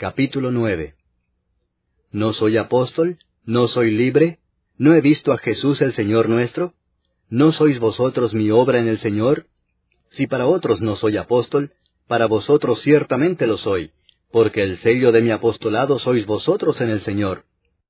Capítulo 9. ¿No soy apóstol? ¿No soy libre? ¿No he visto a Jesús el Señor nuestro? ¿No sois vosotros mi obra en el Señor? Si para otros no soy apóstol, para vosotros ciertamente lo soy, porque el sello de mi apostolado sois vosotros en el Señor.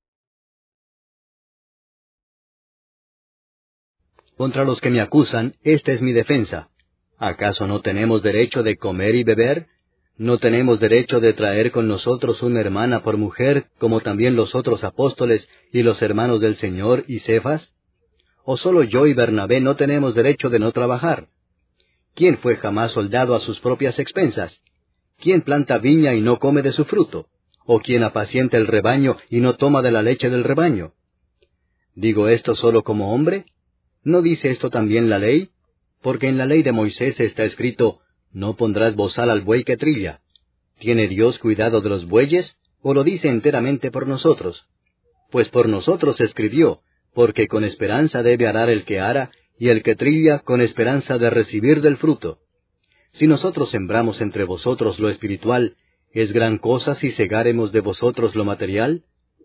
Contra los que me acusan, esta es mi defensa. ¿Acaso no tenemos derecho de comer y beber? ¿No tenemos derecho de traer con nosotros una hermana por mujer, como también los otros apóstoles y los hermanos del Señor y Cefas? ¿O solo yo y Bernabé no tenemos derecho de no trabajar? ¿Quién fue jamás soldado a sus propias expensas? ¿Quién planta viña y no come de su fruto? ¿O quién apacienta el rebaño y no toma de la leche del rebaño? ¿Digo esto solo como hombre? ¿No dice esto también la ley? Porque en la ley de Moisés está escrito, no pondrás bozal al buey que trilla. ¿Tiene Dios cuidado de los bueyes, o lo dice enteramente por nosotros? Pues por nosotros escribió, porque con esperanza debe arar el que ara, y el que trilla con esperanza de recibir del fruto. Si nosotros sembramos entre vosotros lo espiritual, ¿es gran cosa si segáremos de vosotros lo material?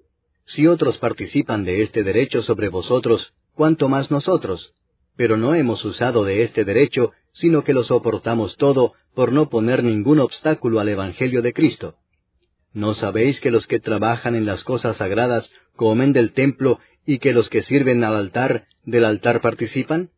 Si otros participan de este derecho sobre vosotros, ¿cuánto más nosotros? Pero no hemos usado de este derecho, sino que lo soportamos todo, por no poner ningún obstáculo al Evangelio de Cristo. ¿No sabéis que los que trabajan en las cosas sagradas comen del templo, y que los que sirven al altar, del altar participan?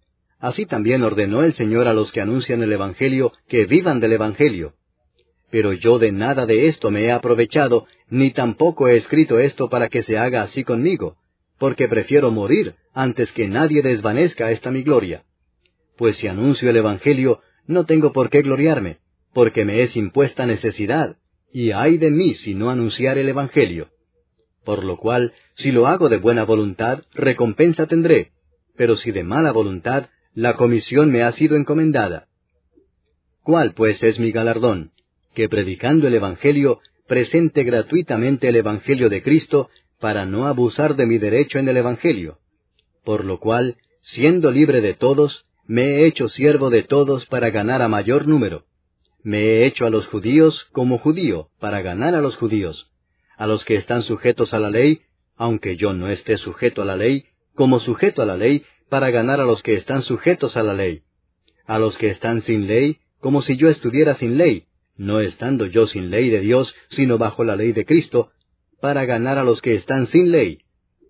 Así también ordenó el Señor a los que anuncian el Evangelio, que vivan del Evangelio. Pero yo de nada de esto me he aprovechado, ni tampoco he escrito esto para que se haga así conmigo, porque prefiero morir antes que nadie desvanezca esta mi gloria. Pues si anuncio el Evangelio, no tengo por qué gloriarme, porque me es impuesta necesidad, y ay de mí si no anunciar el Evangelio. Por lo cual, si lo hago de buena voluntad, recompensa tendré, pero si de mala voluntad, la comisión me ha sido encomendada. ¿Cuál pues es mi galardón? Que predicando el Evangelio, presente gratuitamente el Evangelio de Cristo, para no abusar de mi derecho en el Evangelio. Por lo cual, siendo libre de todos, me he hecho siervo de todos para ganar a mayor número. Me he hecho a los judíos como judío, para ganar a los judíos. A los que están sujetos a la ley, aunque yo no esté sujeto a la ley, como sujeto a la ley, para ganar a los que están sujetos a la ley. A los que están sin ley, como si yo estuviera sin ley, no estando yo sin ley de Dios, sino bajo la ley de Cristo, para ganar a los que están sin ley.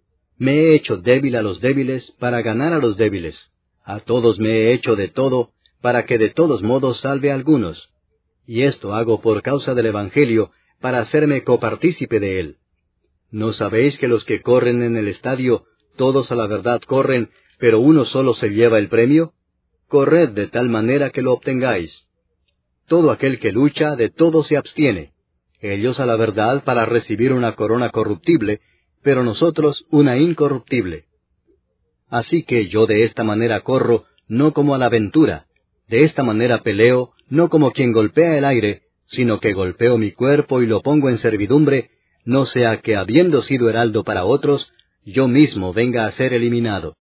Me he hecho débil a los débiles, para ganar a los débiles. A todos me he hecho de todo, para que de todos modos salve a algunos. Y esto hago por causa del Evangelio, para hacerme copartícipe de él. ¿No sabéis que los que corren en el estadio, todos a la verdad corren, pero uno solo se lleva el premio? Corred de tal manera que lo obtengáis. Todo aquel que lucha, de todo se abstiene. Ellos a la verdad para recibir una corona corruptible, pero nosotros una incorruptible. Así que yo de esta manera corro, no como a la aventura. De esta manera peleo, no como quien golpea el aire, sino que golpeo mi cuerpo y lo pongo en servidumbre, no sea que habiendo sido heraldo para otros, yo mismo venga a ser eliminado.